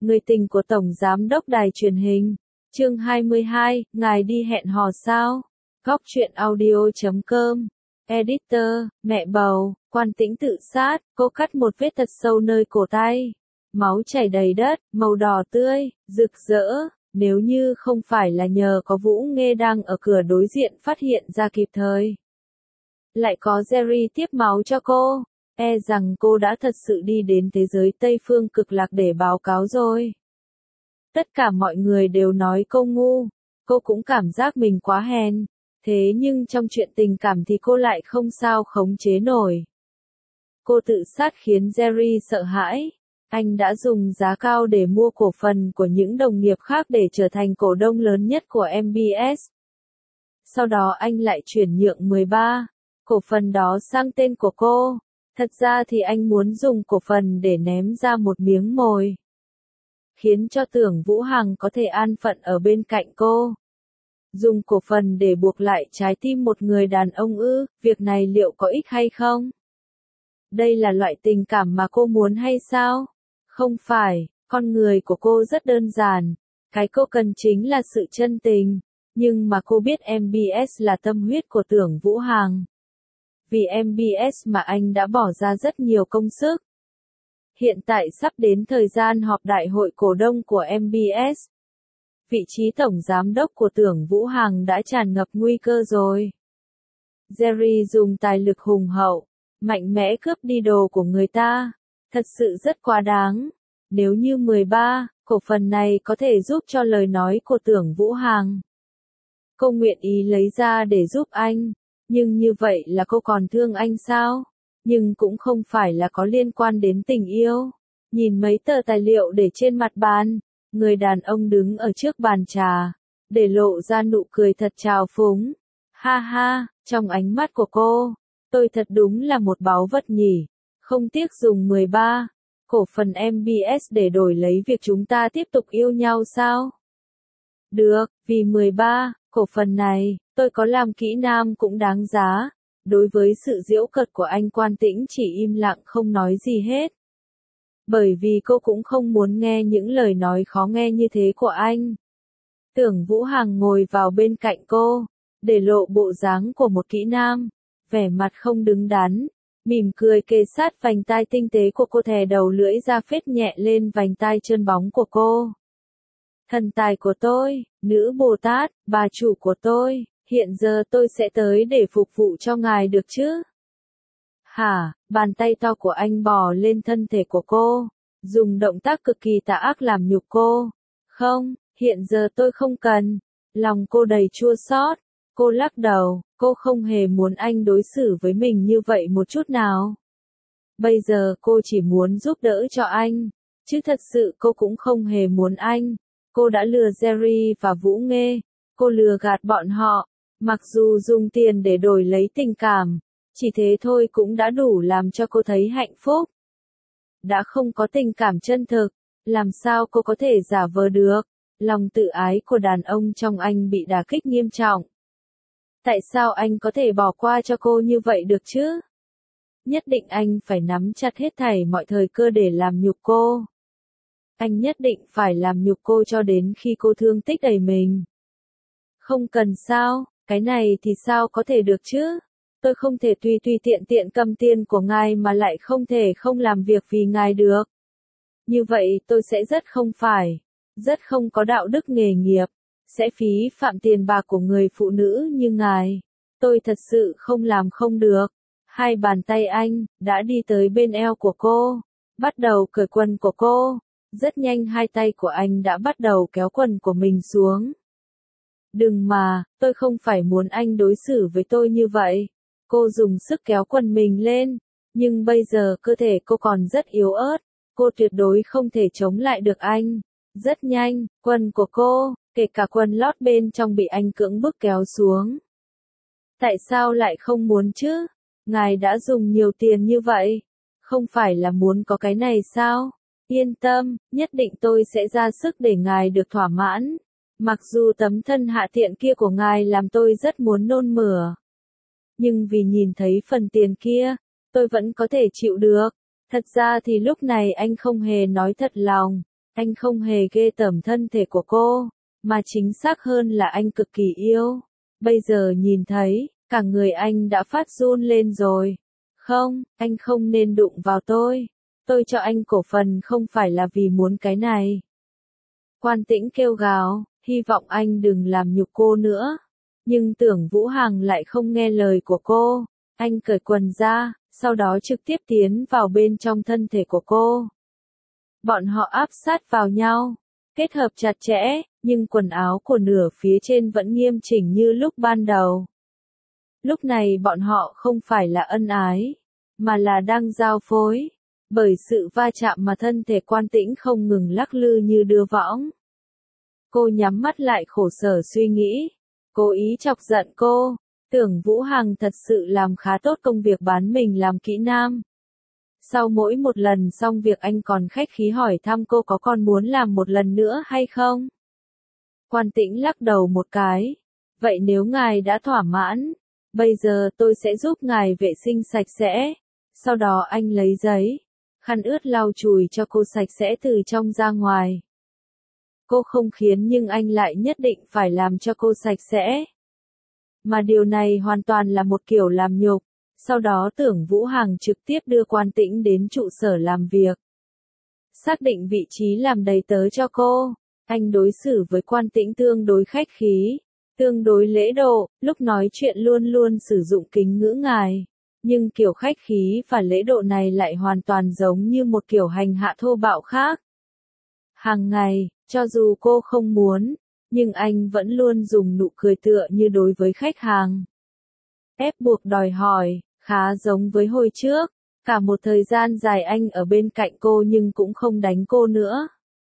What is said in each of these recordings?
Người tình của Tổng Giám đốc Đài truyền hình. Chương 22, ngài đi hẹn hò sao? Góc truyện audio.com. Editor, mẹ bầu, Quan Tĩnh tự sát, cô cắt một vết thật sâu nơi cổ tay. Máu chảy đầy đất, màu đỏ tươi, rực rỡ. Nếu như không phải là nhờ có Vũ Nghê đang ở cửa đối diện phát hiện ra kịp thời, lại có Jerry tiếp máu cho cô, e rằng cô đã thật sự đi đến thế giới Tây Phương Cực Lạc để báo cáo rồi. Tất cả mọi người đều nói cô ngu, cô cũng cảm giác mình quá hèn, thế nhưng trong chuyện tình cảm thì cô lại không sao khống chế nổi. Cô tự sát khiến Jerry sợ hãi. Anh đã dùng giá cao để mua cổ phần của những đồng nghiệp khác để trở thành cổ đông lớn nhất của MBS. Sau đó anh lại chuyển nhượng 13 cổ phần đó sang tên của cô. Thật ra thì anh muốn dùng cổ phần để ném ra một miếng mồi, khiến cho Tưởng Vũ Hằng có thể an phận ở bên cạnh cô. Dùng cổ phần để buộc lại trái tim một người đàn ông ư, việc này liệu có ích hay không? Đây là loại tình cảm mà cô muốn hay sao? Không phải, con người của cô rất đơn giản, cái cô cần chính là sự chân tình, nhưng mà cô biết MBS là tâm huyết của Tưởng Vũ Hằng. Vì MBS mà anh đã bỏ ra rất nhiều công sức. Hiện tại sắp đến thời gian họp đại hội cổ đông của MBS. Vị trí tổng giám đốc của Tưởng Vũ Hằng đã tràn ngập nguy cơ rồi. Jerry dùng tài lực hùng hậu, mạnh mẽ cướp đi đồ của người ta. Thật sự rất quá đáng. Nếu như 13 cổ phần này có thể giúp cho lời nói của Tưởng Vũ Hằng, cô nguyện ý lấy ra để giúp anh. Nhưng như vậy là cô còn thương anh sao? Nhưng cũng không phải là có liên quan đến tình yêu. Nhìn mấy tờ tài liệu để trên mặt bàn, người đàn ông đứng ở trước bàn trà, để lộ ra nụ cười thật trào phúng. Ha ha, trong ánh mắt của cô, tôi thật đúng là một báu vật nhỉ. Không tiếc dùng 13 cổ phần MBS để đổi lấy việc chúng ta tiếp tục yêu nhau sao? Được, vì 13 cổ phần này, tôi có làm kỹ nam cũng đáng giá. Đối với sự giễu cợt của anh, Quan Tĩnh chỉ im lặng không nói gì hết. Bởi vì cô cũng không muốn nghe những lời nói khó nghe như thế của anh. Tưởng Vũ Hằng ngồi vào bên cạnh cô, để lộ bộ dáng của một kỹ nam, vẻ mặt không đứng đắn, mỉm cười kề sát vành tai tinh tế của cô, thè đầu lưỡi ra phết nhẹ lên vành tai trơn bóng của cô. Thần tài của tôi, nữ Bồ Tát, bà chủ của tôi, hiện giờ tôi sẽ tới để phục vụ cho ngài được chứ? Hả, bàn tay to của anh bò lên thân thể của cô, dùng động tác cực kỳ tà ác làm nhục cô. Không, hiện giờ tôi không cần. Lòng cô đầy chua xót. Cô lắc đầu, cô không hề muốn anh đối xử với mình như vậy một chút nào. Bây giờ cô chỉ muốn giúp đỡ cho anh, chứ thật sự cô cũng không hề muốn anh. Cô đã lừa Jerry và Vũ Nghê, cô lừa gạt bọn họ, mặc dù dùng tiền để đổi lấy tình cảm, chỉ thế thôi cũng đã đủ làm cho cô thấy hạnh phúc. Đã không có tình cảm chân thực, làm sao cô có thể giả vờ được? Lòng tự ái của đàn ông trong anh bị đả kích nghiêm trọng. Tại sao anh có thể bỏ qua cho cô như vậy được chứ? Nhất định anh phải nắm chặt hết thảy mọi thời cơ để làm nhục cô. Anh nhất định phải làm nhục cô cho đến khi cô thương tích đầy mình. Không cần sao, cái này thì sao có thể được chứ? Tôi không thể tùy tùy tiện tiện cầm tiền của ngài mà lại không thể không làm việc vì ngài được. Như vậy tôi sẽ rất không có đạo đức nghề nghiệp, sẽ phí phạm tiền bạc của người phụ nữ như ngài. Tôi thật sự không làm không được. Hai bàn tay anh đã đi tới bên eo của cô, bắt đầu cởi quần của cô. Rất nhanh hai tay của anh đã bắt đầu kéo quần của mình xuống. Đừng mà, tôi không phải muốn anh đối xử với tôi như vậy. Cô dùng sức kéo quần mình lên, nhưng bây giờ cơ thể cô còn rất yếu ớt, cô tuyệt đối không thể chống lại được anh. Rất nhanh, quần của cô, kể cả quần lót bên trong bị anh cưỡng bức kéo xuống. Tại sao lại không muốn chứ? Ngài đã dùng nhiều tiền như vậy, không phải là muốn có cái này sao? Yên tâm, nhất định tôi sẽ ra sức để ngài được thỏa mãn. Mặc dù tấm thân hạ tiện kia của ngài làm tôi rất muốn nôn mửa. Nhưng vì nhìn thấy phần tiền kia, tôi vẫn có thể chịu được. Thật ra thì lúc này anh không hề nói thật lòng. Anh không hề ghê tởm thân thể của cô, mà chính xác hơn là anh cực kỳ yêu. Bây giờ nhìn thấy, cả người anh đã phát run lên rồi. Không, anh không nên đụng vào tôi. Tôi cho anh cổ phần không phải là vì muốn cái này. Quan Tĩnh kêu gào, hy vọng anh đừng làm nhục cô nữa. Nhưng Tưởng Vũ Hằng lại không nghe lời của cô. Anh cởi quần ra, sau đó trực tiếp tiến vào bên trong thân thể của cô. Bọn họ áp sát vào nhau, kết hợp chặt chẽ, nhưng quần áo của nửa phía trên vẫn nghiêm chỉnh như lúc ban đầu. Lúc này bọn họ không phải là ân ái, mà là đang giao phối. Bởi sự va chạm mà thân thể Quan Tĩnh không ngừng lắc lư như đưa võng. Cô nhắm mắt lại khổ sở suy nghĩ, cố ý chọc giận cô. Tưởng Vũ Hằng thật sự làm khá tốt công việc bán mình làm kỹ nam. Sau mỗi một lần xong việc anh còn khách khí hỏi thăm cô có còn muốn làm một lần nữa hay không. Quan Tĩnh lắc đầu một cái. Vậy nếu ngài đã thỏa mãn, bây giờ tôi sẽ giúp ngài vệ sinh sạch sẽ. Sau đó anh lấy giấy, khăn ướt lau chùi cho cô sạch sẽ từ trong ra ngoài. Cô không khiến nhưng anh lại nhất định phải làm cho cô sạch sẽ. Mà điều này hoàn toàn là một kiểu làm nhục. Sau đó Tưởng Vũ Hằng trực tiếp đưa Quan Tĩnh đến trụ sở làm việc. Xác định vị trí làm đầy tớ cho cô. Anh đối xử với Quan Tĩnh tương đối khách khí, tương đối lễ độ, lúc nói chuyện luôn luôn sử dụng kính ngữ ngài. Nhưng kiểu khách khí và lễ độ này lại hoàn toàn giống như một kiểu hành hạ thô bạo khác. Hàng ngày, cho dù cô không muốn, nhưng anh vẫn luôn dùng nụ cười tựa như đối với khách hàng. Ép buộc đòi hỏi, khá giống với hồi trước. Cả một thời gian dài anh ở bên cạnh cô nhưng cũng không đánh cô nữa.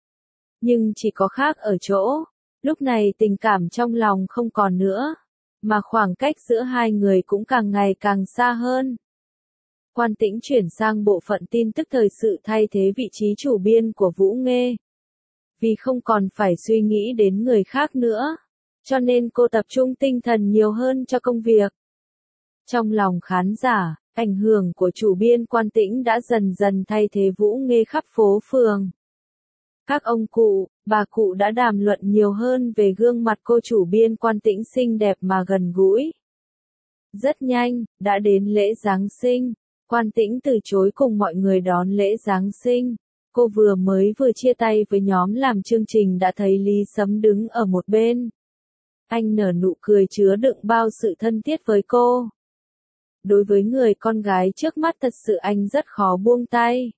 Nhưng chỉ có khác ở chỗ, lúc này tình cảm trong lòng không còn nữa, mà khoảng cách giữa hai người cũng càng ngày càng xa hơn. Quan Tĩnh chuyển sang bộ phận tin tức thời sự thay thế vị trí chủ biên của Vũ Nghê. Vì không còn phải suy nghĩ đến người khác nữa, cho nên cô tập trung tinh thần nhiều hơn cho công việc. Trong lòng khán giả, ảnh hưởng của chủ biên Quan Tĩnh đã dần dần thay thế Vũ Nghê khắp phố phường. Các ông cụ, bà cụ đã đàm luận nhiều hơn về gương mặt cô chủ biên Quan Tĩnh xinh đẹp mà gần gũi. Rất nhanh, đã đến lễ Giáng sinh. Quan Tĩnh từ chối cùng mọi người đón lễ Giáng sinh. Cô vừa chia tay với nhóm làm chương trình đã thấy Lý Sấm đứng ở một bên. Anh nở nụ cười chứa đựng bao sự thân thiết với cô. Đối với người con gái trước mắt thật sự anh rất khó buông tay.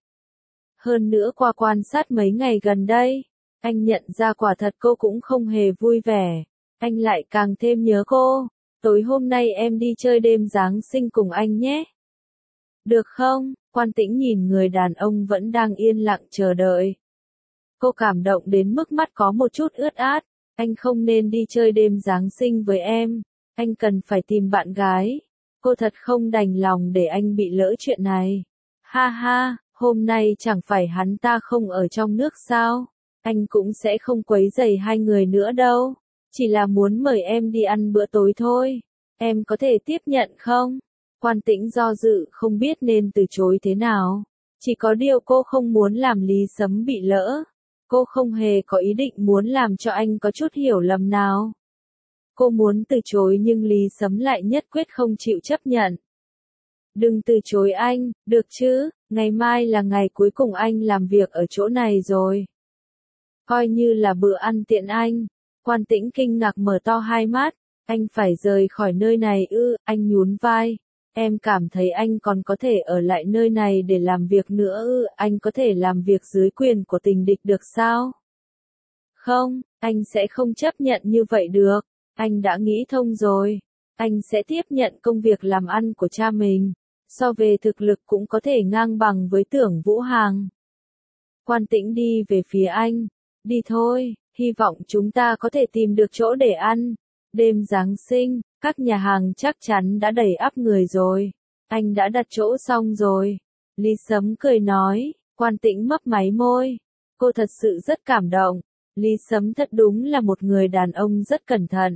Hơn nữa qua quan sát mấy ngày gần đây, anh nhận ra quả thật cô cũng không hề vui vẻ. Anh lại càng thêm nhớ cô. Tối hôm nay em đi chơi đêm Giáng sinh cùng anh nhé. Được không? Quan Tĩnh nhìn người đàn ông vẫn đang yên lặng chờ đợi. Cô cảm động đến mức mắt có một chút ướt át. Anh không nên đi chơi đêm Giáng sinh với em. Anh cần phải tìm bạn gái. Cô thật không đành lòng để anh bị lỡ chuyện này. Ha ha, hôm nay chẳng phải hắn ta không ở trong nước sao? Anh cũng sẽ không quấy rầy hai người nữa đâu. Chỉ là muốn mời em đi ăn bữa tối thôi. Em có thể tiếp nhận không? Quan Tĩnh do dự không biết nên từ chối thế nào. Chỉ có điều cô không muốn làm Lý Sấm bị lỡ. Cô không hề có ý định muốn làm cho anh có chút hiểu lầm nào. Cô muốn từ chối nhưng Lý Sấm lại nhất quyết không chịu chấp nhận. Đừng từ chối anh, được chứ, ngày mai là ngày cuối cùng anh làm việc ở chỗ này rồi. Coi như là bữa ăn tiện anh. Quan Tĩnh kinh ngạc mở to hai mắt. Anh phải rời khỏi nơi này ư? Anh nhún vai. Em cảm thấy anh còn có thể ở lại nơi này để làm việc nữa ư? Anh có thể làm việc dưới quyền của tình địch được sao? Không, anh sẽ không chấp nhận như vậy được. Anh đã nghĩ thông rồi. Anh sẽ tiếp nhận công việc làm ăn của cha mình. So về thực lực cũng có thể ngang bằng với Tưởng Vũ Hằng. Quan Tĩnh đi về phía anh. Đi thôi, hy vọng chúng ta có thể tìm được chỗ để ăn. Đêm Giáng sinh, các nhà hàng chắc chắn đã đầy ắp người rồi. Anh đã đặt chỗ xong rồi. Lý Sấm cười nói. Quan Tĩnh mấp máy môi. Cô thật sự rất cảm động. Lý Sấm thật đúng là một người đàn ông rất cẩn thận.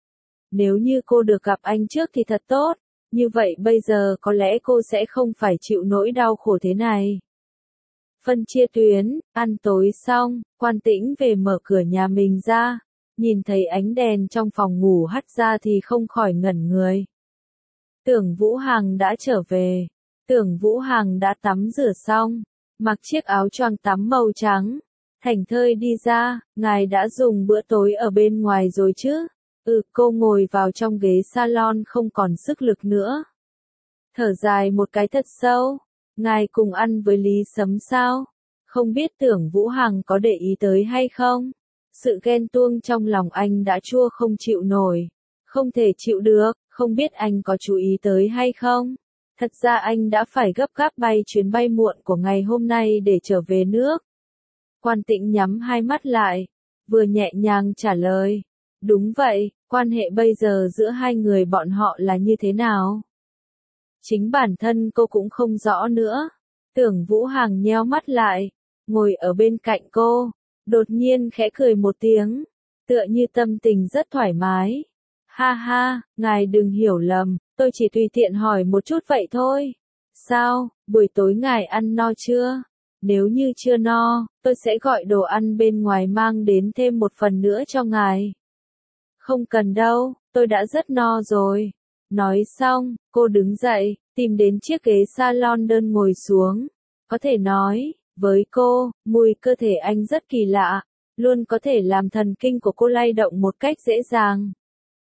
Nếu như cô được gặp anh trước thì thật tốt. Như vậy bây giờ có lẽ cô sẽ không phải chịu nỗi đau khổ thế này. Phân chia tuyến, ăn tối xong, Quan Tĩnh về mở cửa nhà mình ra, nhìn thấy ánh đèn trong phòng ngủ hắt ra thì không khỏi ngẩn người. Tưởng Vũ Hằng đã trở về. Tưởng Vũ Hằng đã tắm rửa xong, mặc chiếc áo choàng tắm màu trắng, thảnh thơi đi ra. Ngài đã dùng bữa tối ở bên ngoài rồi chứ? Cô ngồi vào trong ghế salon không còn sức lực nữa. Thở dài một cái thật sâu. Ngài cùng ăn với Lý Sấm sao? Không biết Tưởng Vũ Hằng có để ý tới hay không? Sự ghen tuông trong lòng anh đã chua không chịu nổi. Không thể chịu được, không biết anh có chú ý tới hay không? Thật ra anh đã phải gấp gáp bay chuyến bay muộn của ngày hôm nay để trở về nước. Quan Tĩnh nhắm hai mắt lại, vừa nhẹ nhàng trả lời. Đúng vậy, quan hệ bây giờ giữa hai người bọn họ là như thế nào? Chính bản thân cô cũng không rõ nữa. Tưởng Vũ Hằng nheo mắt lại, ngồi ở bên cạnh cô, đột nhiên khẽ cười một tiếng, tựa như tâm tình rất thoải mái. Ha ha, ngài đừng hiểu lầm, tôi chỉ tùy tiện hỏi một chút vậy thôi. Sao, buổi tối ngài ăn no chưa? Nếu như chưa no, tôi sẽ gọi đồ ăn bên ngoài mang đến thêm một phần nữa cho ngài. Không cần đâu, tôi đã rất no rồi. Nói xong, cô đứng dậy, tìm đến chiếc ghế salon đơn ngồi xuống. Có thể nói, với cô, mùi cơ thể anh rất kỳ lạ, luôn có thể làm thần kinh của cô lay động một cách dễ dàng.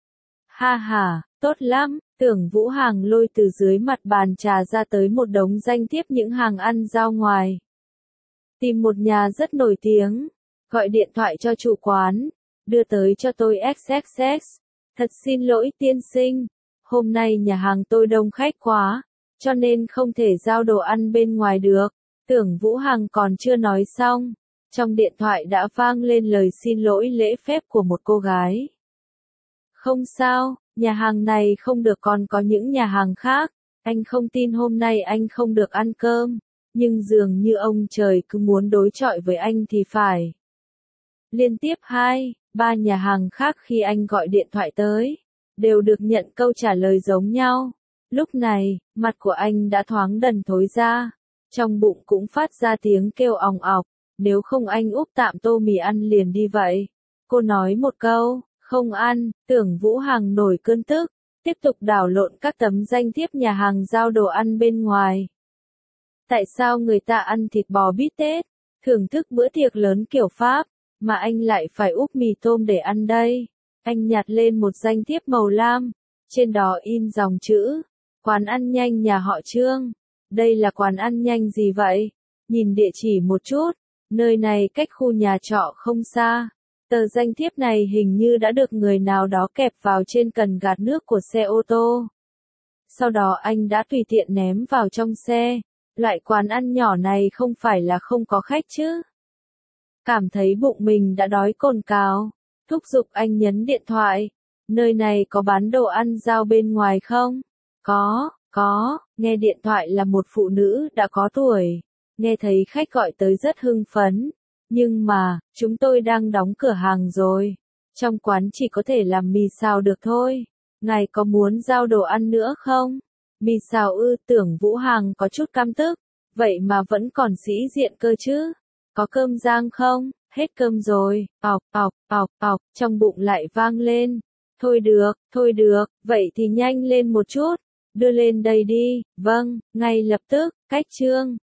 Ha ha, tốt lắm. Tưởng Vũ Hằng lôi từ dưới mặt bàn trà ra tới một đống danh thiếp những hàng ăn giao ngoài. Tìm một nhà rất nổi tiếng, gọi điện thoại cho chủ quán, đưa tới cho tôi XXX. Thật xin lỗi tiên sinh, hôm nay nhà hàng tôi đông khách quá, cho nên không thể giao đồ ăn bên ngoài được. Tưởng Vũ Hằng còn chưa nói xong, trong điện thoại đã vang lên lời xin lỗi lễ phép của một cô gái. Không sao, nhà hàng này không được, còn có những nhà hàng khác. Anh không tin hôm nay anh không được ăn cơm, nhưng dường như ông trời cứ muốn đối chọi với anh thì phải. Liên tiếp 2, 3 nhà hàng khác khi anh gọi điện thoại tới, đều được nhận câu trả lời giống nhau. Lúc này, mặt của anh đã thoáng đần thối ra, trong bụng cũng phát ra tiếng kêu òng ọc, nếu không anh úp tạm tô mì ăn liền đi vậy. Cô nói một câu, không ăn. Tưởng Vũ Hằng nổi cơn tức, tiếp tục đảo lộn các tấm danh thiếp nhà hàng giao đồ ăn bên ngoài. Tại sao người ta ăn thịt bò bít tết, thưởng thức bữa tiệc lớn kiểu Pháp, mà anh lại phải úp mì tôm để ăn đây? Anh nhặt lên một danh thiếp màu lam, trên đó in dòng chữ, quán ăn nhanh nhà họ Trương. Đây là quán ăn nhanh gì vậy? Nhìn địa chỉ một chút, nơi này cách khu nhà trọ không xa. Tờ danh thiếp này hình như đã được người nào đó kẹp vào trên cần gạt nước của xe ô tô. Sau đó anh đã tùy tiện ném vào trong xe. Loại quán ăn nhỏ này không phải là không có khách chứ? Cảm thấy bụng mình đã đói cồn cào, thúc giục anh nhấn điện thoại. Nơi này có bán đồ ăn giao bên ngoài không? Có, nghe điện thoại là một phụ nữ đã có tuổi. Nghe thấy khách gọi tới rất hưng phấn. Nhưng mà, chúng tôi đang đóng cửa hàng rồi. Trong quán chỉ có thể làm mì xào được thôi. Ngài có muốn giao đồ ăn nữa không? Mì xào ư? Tưởng Vũ Hằng có chút căm tức. Vậy mà vẫn còn sĩ diện cơ chứ? Có cơm rang không? Hết cơm rồi. Ọc, trong bụng lại vang lên. Thôi được, vậy thì nhanh lên một chút. Đưa lên đây đi. Vâng, ngay lập tức. Cách Trương.